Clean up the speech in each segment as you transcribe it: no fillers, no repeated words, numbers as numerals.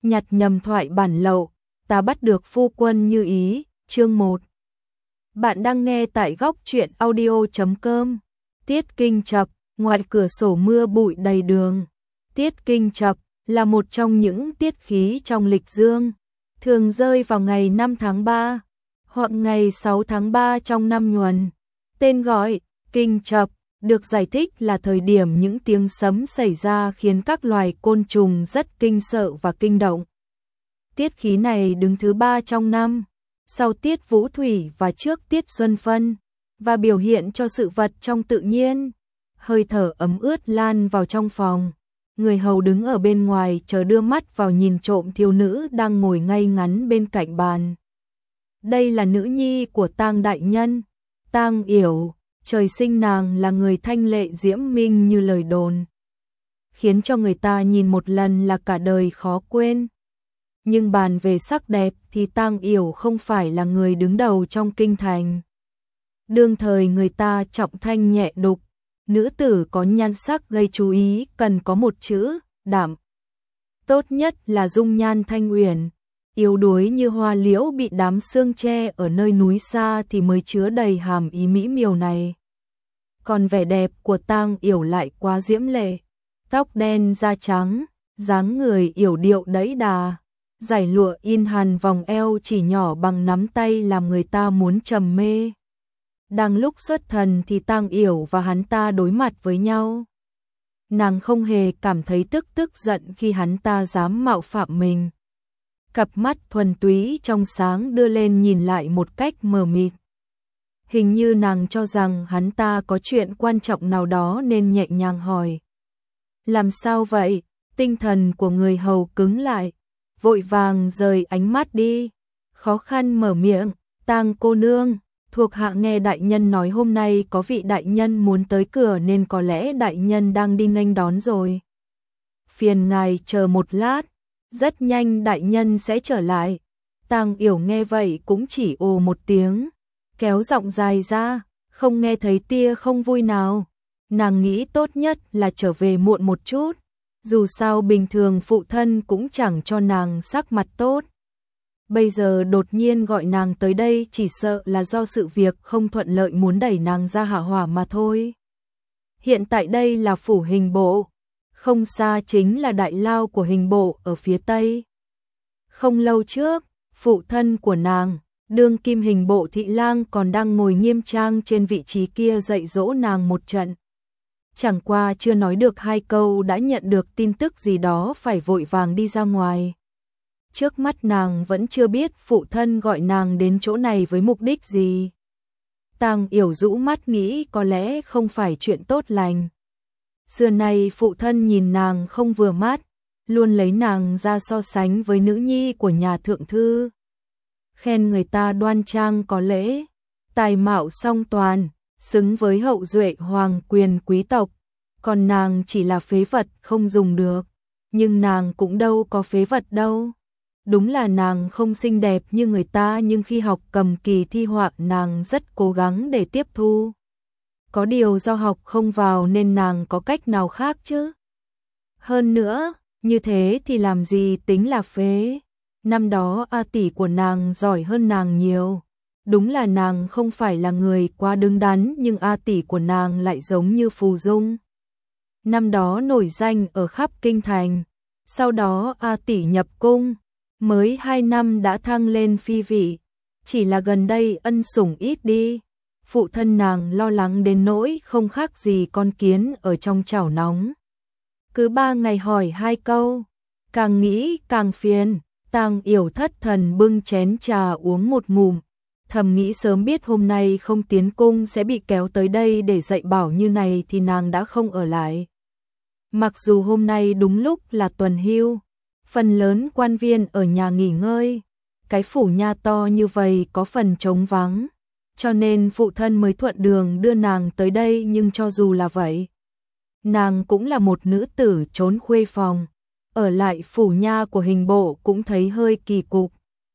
nhặt nhầm thoại bản lậu, ta bắt được phu quân như ý, chương 1. Bạn đang nghe tại góc truyện audio.com. Tiết kinh chập, ngoài cửa sổ mưa bụi đầy đường. Tiết kinh chập là một trong những tiết khí trong lịch dương, thường rơi vào ngày 5 tháng 3 hoặc ngày 6 tháng 3 trong năm Nhuần. Tên gọi, kinh chập, được giải thích là thời điểm những tiếng sấm xảy ra khiến các loài côn trùng rất kinh sợ và kinh động. Tiết khí này đứng thứ 3 trong năm, sau tiết vũ thủy và trước tiết xuân phân, và biểu hiện cho sự vật trong tự nhiên. Hơi thở ấm ướt lan vào trong phòng. Người hầu đứng ở bên ngoài chờ đưa mắt vào nhìn trộm thiếu nữ đang ngồi ngay ngắn bên cạnh bàn. Đây là nữ nhi của Tang đại nhân, Tang Yểu. Trời sinh nàng là người thanh lệ diễm minh như lời đồn, khiến cho người ta nhìn một lần là cả đời khó quên. Nhưng bàn về sắc đẹp thì Tang Yểu không phải là người đứng đầu trong kinh thành. Đương thời người ta trọng thanh nhẹ đục, nữ tử có nhan sắc gây chú ý cần có một chữ, đạm. Tốt nhất là dung nhan thanh uyển, yếu đuối như hoa liễu bị đám sương che ở nơi núi xa thì mới chứa đầy hàm ý mỹ miều này. Còn vẻ đẹp của Tang Yểu lại quá diễm lệ, tóc đen da trắng, dáng người yểu điệu đẫy đà, dải lụa in hằn vòng eo chỉ nhỏ bằng nắm tay làm người ta muốn trầm mê. Đang lúc xuất thần thì Tang Yểu và hắn ta đối mặt với nhau. Nàng không hề cảm thấy tức giận khi hắn ta dám mạo phạm mình. Cặp mắt thuần túy trong sáng đưa lên nhìn lại một cách mờ mịt. Hình như nàng cho rằng hắn ta có chuyện quan trọng nào đó nên nhẹ nhàng hỏi. Làm sao vậy? Tinh thần của người hầu cứng lại, vội vàng rời ánh mắt đi, khó khăn mở miệng, Tang cô nương, thuộc hạ nghe đại nhân nói hôm nay có vị đại nhân muốn tới cửa nên có lẽ đại nhân đang đi nghênh đón rồi. Phiền ngài chờ một lát, rất nhanh đại nhân sẽ trở lại. Tang Yểu nghe vậy cũng chỉ ồ một tiếng, kéo giọng dài ra, không nghe thấy tia không vui nào. Nàng nghĩ tốt nhất là trở về muộn một chút, dù sao bình thường phụ thân cũng chẳng cho nàng sắc mặt tốt. Bây giờ đột nhiên gọi nàng tới đây chỉ sợ là do sự việc không thuận lợi muốn đẩy nàng ra hạ hỏa mà thôi. Hiện tại đây là phủ hình bộ, không xa chính là đại lao của hình bộ ở phía tây. Không lâu trước, phụ thân của nàng, đương kim hình bộ thị lang còn đang ngồi nghiêm trang trên vị trí kia dạy dỗ nàng một trận. Chẳng qua chưa nói được hai câu đã nhận được tin tức gì đó phải vội vàng đi ra ngoài. Trước mắt nàng vẫn chưa biết phụ thân gọi nàng đến chỗ này với mục đích gì. Tang Yểu rũ mắt nghĩ có lẽ không phải chuyện tốt lành. Xưa nay phụ thân nhìn nàng không vừa mắt, luôn lấy nàng ra so sánh với nữ nhi của nhà thượng thư. Khen người ta đoan trang có lễ, tài mạo song toàn, xứng với hậu duệ hoàng quyền quý tộc. Còn nàng chỉ là phế vật không dùng được, nhưng nàng cũng đâu có phế vật đâu. Đúng là nàng không xinh đẹp như người ta nhưng khi học cầm kỳ thi họa nàng rất cố gắng để tiếp thu. Có điều do học không vào nên nàng có cách nào khác chứ. Hơn nữa, như thế thì làm gì tính là phế. Năm đó A tỷ của nàng giỏi hơn nàng nhiều. Đúng là nàng không phải là người quá đứng đắn nhưng A tỷ của nàng lại giống như phù dung. Năm đó nổi danh ở khắp kinh thành. Sau đó A tỷ nhập cung, mới 2 năm đã thăng lên phi vị. Chỉ là gần đây ân sủng ít đi. Phụ thân nàng lo lắng đến nỗi không khác gì con kiến ở trong chảo nóng. Cứ 3 ngày hỏi 2 câu, càng nghĩ càng phiền. Tang Yểu thất thần bưng chén trà uống một ngụm, thầm nghĩ sớm biết hôm nay không tiến cung sẽ bị kéo tới đây để dạy bảo như này thì nàng đã không ở lại. Mặc dù hôm nay đúng lúc là tuần hưu, phần lớn quan viên ở nhà nghỉ ngơi, cái phủ nha to như vậy có phần trống vắng, cho nên phụ thân mới thuận đường đưa nàng tới đây nhưng cho dù là vậy, nàng cũng là một nữ tử trốn khuê phòng. Ở lại phủ nha của hình bộ cũng thấy hơi kỳ cục.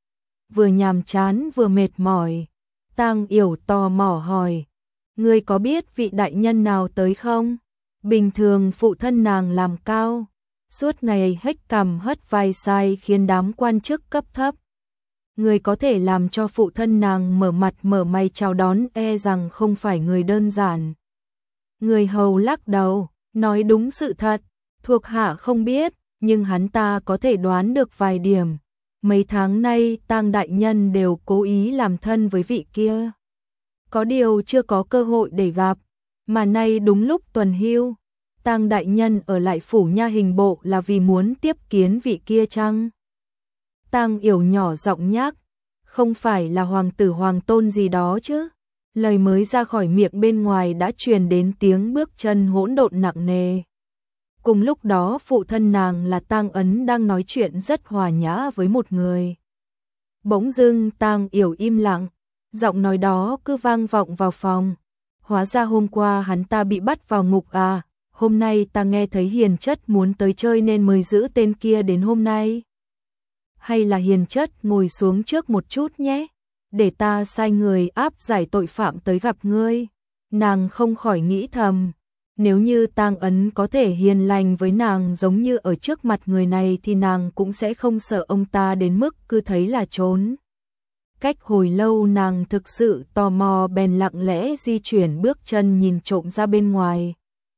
Vừa nhàm chán vừa mệt mỏi, Tang Yểu tò mò hỏi, ngươi có biết vị đại nhân nào tới không? Bình thường phụ thân nàng làm cao, suốt ngày hếch cằm hất vai sai khiến đám quan chức cấp thấp. Người có thể làm cho phụ thân nàng mở mặt mở mày chào đón e rằng không phải người đơn giản. Người hầu lắc đầu, nói đúng sự thật, thuộc hạ không biết, nhưng hắn ta có thể đoán được vài điểm. Mấy tháng nay Tang đại nhân đều cố ý làm thân với vị kia. Có điều chưa có cơ hội để gặp, mà nay đúng lúc tuần hưu. Tang đại nhân ở lại phủ nha hình bộ là vì muốn tiếp kiến vị kia chăng? Tang Yểu nhỏ giọng nhắc, không phải là hoàng tử hoàng tôn gì đó chứ? Lời mới ra khỏi miệng bên ngoài đã truyền đến tiếng bước chân hỗn độn nặng nề. Cùng lúc đó phụ thân nàng là Tang Ấn đang nói chuyện rất hòa nhã với một người. Bỗng dưng Tang Yểu im lặng, giọng nói đó cứ vang vọng vào phòng. Hóa ra hôm qua hắn ta bị bắt vào ngục à, hôm nay ta nghe thấy Hiền Chất muốn tới chơi nên mới giữ tên kia đến hôm nay. Hay là Hiền Chất ngồi xuống trước một chút nhé, để ta sai người áp giải tội phạm tới gặp ngươi. Nàng không khỏi nghĩ thầm, nếu như Tang Ấn có thể hiền lành với nàng giống như ở trước mặt người này thì nàng cũng sẽ không sợ ông ta đến mức cứ thấy là trốn. Cách hồi lâu nàng thực sự tò mò bèn lặng lẽ di chuyển bước chân nhìn trộm ra bên ngoài.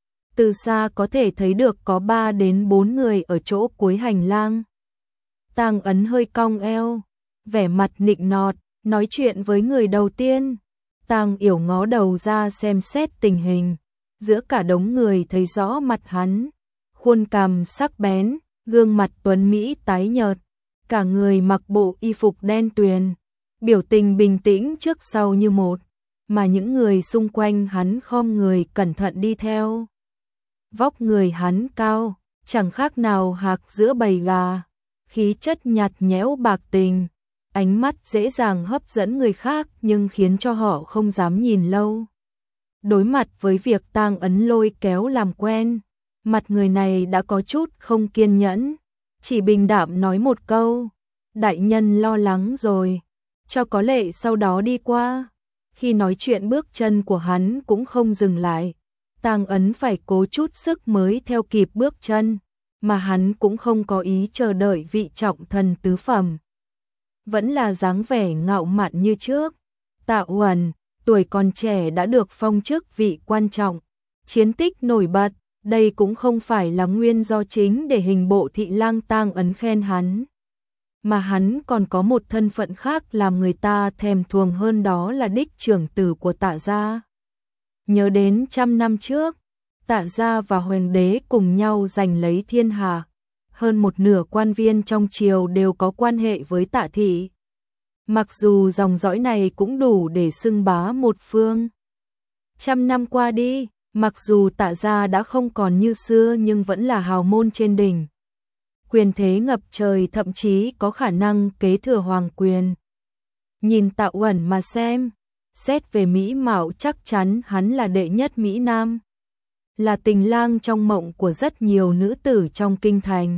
Từ xa có thể thấy được có 3 đến 4 người ở chỗ cuối hành lang. Tang Ấn hơi cong eo, vẻ mặt nịnh nọt, nói chuyện với người đầu tiên. Tang Yểu ngó đầu ra xem xét tình hình, giữa cả đống người thấy rõ mặt hắn, khuôn cằm sắc bén, gương mặt tuấn mỹ tái nhợt, cả người mặc bộ y phục đen tuyền, biểu tình bình tĩnh trước sau như một, mà những người xung quanh hắn khom người cẩn thận đi theo. Vóc người hắn cao, chẳng khác nào hạc giữa bầy gà, khí chất nhạt nhẽo bạc tình, ánh mắt dễ dàng hấp dẫn người khác nhưng khiến cho họ không dám nhìn lâu. Đối mặt với việc Tang Ấn lôi kéo làm quen, mặt người này đã có chút không kiên nhẫn, chỉ bình đạm nói một câu, đại nhân lo lắng rồi, cho có lệ sau đó đi qua. Khi nói chuyện bước chân của hắn cũng không dừng lại, Tang Ấn phải cố chút sức mới theo kịp bước chân, mà hắn cũng không có ý chờ đợi vị trọng thần tứ phẩm. Vẫn là dáng vẻ ngạo mạn như trước. Tạ Uẩn, tuổi còn trẻ đã được phong chức vị quan trọng, chiến tích nổi bật, đây cũng không phải là nguyên do chính để hình bộ thị lang Tang Ấn khen hắn. Mà hắn còn có một thân phận khác làm người ta thèm thuồng hơn, đó là đích trưởng tử của Tạ gia. Nhớ đến 100 năm trước, Tạ gia và Hoàng đế cùng nhau giành lấy thiên hạ, hơn một nửa quan viên trong triều đều có quan hệ với Tạ thị. Mặc dù dòng dõi này cũng đủ để xưng bá một phương. 100 năm qua đi, mặc dù Tạ gia đã không còn như xưa nhưng vẫn là hào môn trên đỉnh. Quyền thế ngập trời, thậm chí có khả năng kế thừa hoàng quyền. Nhìn Tạ Uẩn mà xem, xét về mỹ mạo chắc chắn hắn là đệ nhất Mỹ Nam, là tình lang trong mộng của rất nhiều nữ tử trong kinh thành.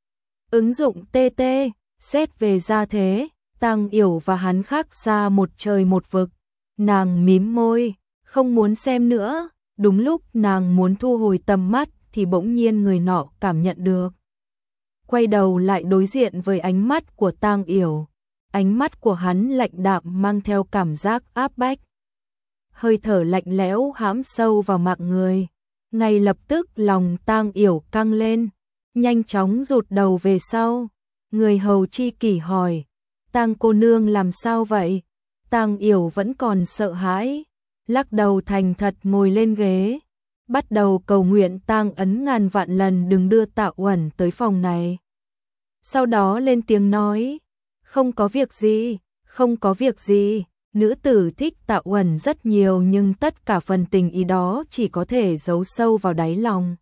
Ứng dụng TT, xét về gia thế, Tang Yểu và hắn khác xa một trời một vực. Nàng mím môi, không muốn xem nữa. Đúng lúc nàng muốn thu hồi tầm mắt thì bỗng nhiên người nọ cảm nhận được. Quay đầu lại đối diện với ánh mắt của Tang Yểu. Ánh mắt của hắn lạnh đạm mang theo cảm giác áp bách. Hơi thở lạnh lẽo hãm sâu vào mạng người. Ngay lập tức lòng Tang Yểu căng lên, nhanh chóng rụt đầu về sau. Người hầu chi kỷ hỏi, Tang cô nương làm sao vậy? Tang Yểu vẫn còn sợ hãi, lắc đầu thành thật ngồi lên ghế, bắt đầu cầu nguyện Tang Ấn ngàn vạn lần đừng đưa Tạ Uẩn tới phòng này. Sau đó lên tiếng nói, không có việc gì, không có việc gì. Nữ tử thích Tạ Uẩn rất nhiều nhưng tất cả phần tình ý đó chỉ có thể giấu sâu vào đáy lòng.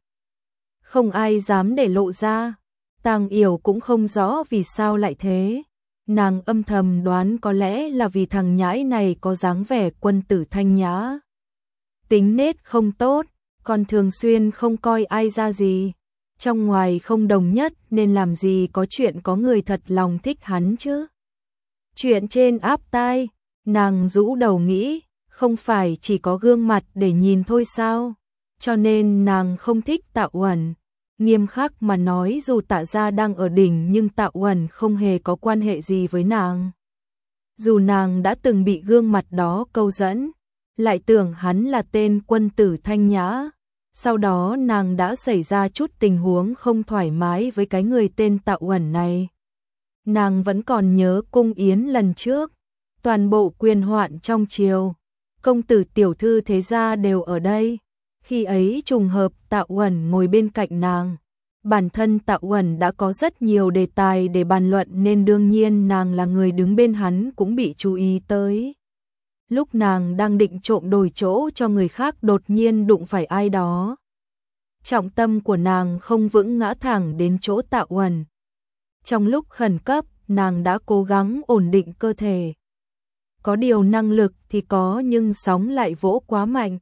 Không ai dám để lộ ra. Tang Yểu cũng không rõ vì sao lại thế. Nàng âm thầm đoán có lẽ là vì thằng nhãi này có dáng vẻ quân tử thanh nhã. Tính nết không tốt, còn thường xuyên không coi ai ra gì. Trong ngoài không đồng nhất nên làm gì có chuyện có người thật lòng thích hắn chứ. Chuyện trên áp tai, nàng rũ đầu nghĩ, không phải chỉ có gương mặt để nhìn thôi sao. Cho nên nàng không thích Tạ Uẩn. Nghiêm khắc mà nói dù Tạ gia đang ở đỉnh nhưng Tạ Uẩn không hề có quan hệ gì với nàng. Dù nàng đã từng bị gương mặt đó câu dẫn, lại tưởng hắn là tên quân tử thanh nhã. Sau đó nàng đã xảy ra chút tình huống không thoải mái với cái người tên Tạ Uẩn này. Nàng vẫn còn nhớ cung yến lần trước, toàn bộ quyền hoạn trong triều, công tử tiểu thư thế gia đều ở đây. Khi ấy trùng hợp Tạ Uẩn ngồi bên cạnh nàng. Bản thân Tạ Uẩn đã có rất nhiều đề tài để bàn luận nên đương nhiên nàng là người đứng bên hắn cũng bị chú ý tới. Lúc nàng đang định trộm đổi chỗ cho người khác đột nhiên đụng phải ai đó. Trọng tâm của nàng không vững ngã thẳng đến chỗ Tạ Uẩn. Trong lúc khẩn cấp, nàng đã cố gắng ổn định cơ thể. Có điều năng lực thì có nhưng sóng lại vỗ quá mạnh.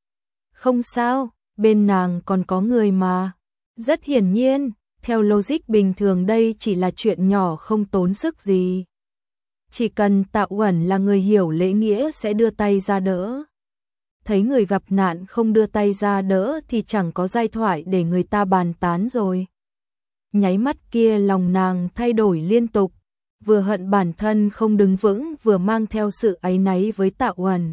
Không sao, bên nàng còn có người mà. Rất hiển nhiên, theo logic bình thường đây chỉ là chuyện nhỏ không tốn sức gì. Chỉ cần Tạ Uẩn là người hiểu lễ nghĩa sẽ đưa tay ra đỡ. Thấy người gặp nạn không đưa tay ra đỡ thì chẳng có giai thoại để người ta bàn tán rồi. Nháy mắt kia lòng nàng thay đổi liên tục, vừa hận bản thân không đứng vững vừa mang theo sự áy náy với Tạ Uẩn.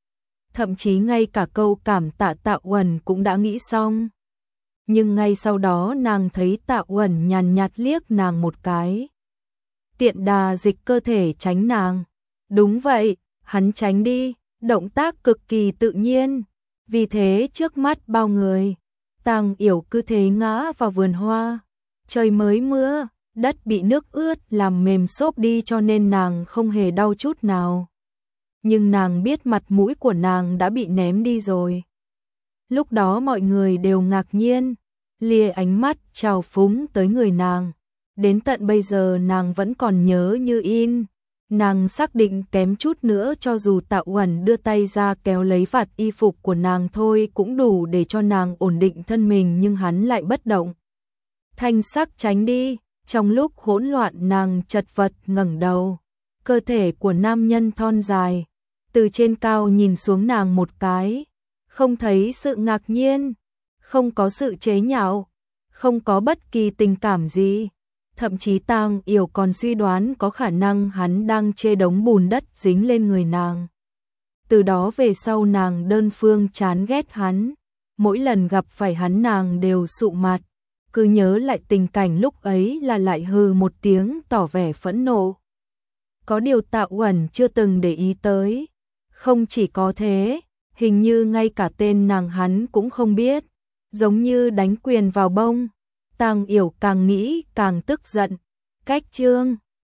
Thậm chí ngay cả câu cảm tạ Tạ Uẩn cũng đã nghĩ xong. Nhưng ngay sau đó nàng thấy Tạ Uẩn nhàn nhạt liếc nàng một cái. Tiện đà dịch cơ thể tránh nàng. Đúng vậy, hắn tránh đi, động tác cực kỳ tự nhiên. Vì thế trước mắt bao người, Tàng Yểu cứ thế ngã vào vườn hoa. Trời mới mưa, đất bị nước ướt làm mềm xốp đi cho nên nàng không hề đau chút nào. Nhưng nàng biết mặt mũi của nàng đã bị ném đi rồi. Lúc đó mọi người đều ngạc nhiên, lia ánh mắt trào phúng tới người nàng. Đến tận bây giờ nàng vẫn còn nhớ như in. Nàng xác định kém chút nữa cho dù Tạ Uẩn đưa tay ra kéo lấy vạt y phục của nàng thôi cũng đủ để cho nàng ổn định thân mình nhưng hắn lại bất động. Thanh sắc tránh đi, trong lúc hỗn loạn nàng chật vật ngẩng đầu. Cơ thể của nam nhân thon dài, từ trên cao nhìn xuống nàng một cái. Không thấy sự ngạc nhiên, không có sự chế nhạo, không có bất kỳ tình cảm gì. Thậm chí Tàng Yểu còn suy đoán có khả năng hắn đang chê đống bùn đất dính lên người nàng. Từ đó về sau nàng đơn phương chán ghét hắn. Mỗi lần gặp phải hắn nàng đều sụ mặt. Cứ nhớ lại tình cảnh lúc ấy là lại hừ một tiếng tỏ vẻ phẫn nộ. Có điều Tạ Uẩn chưa từng để ý tới. Không chỉ có thế, hình như ngay cả tên nàng hắn cũng không biết. Giống như đánh quyền vào bông. Tàng Yểu càng nghĩ càng tức giận. Cách chương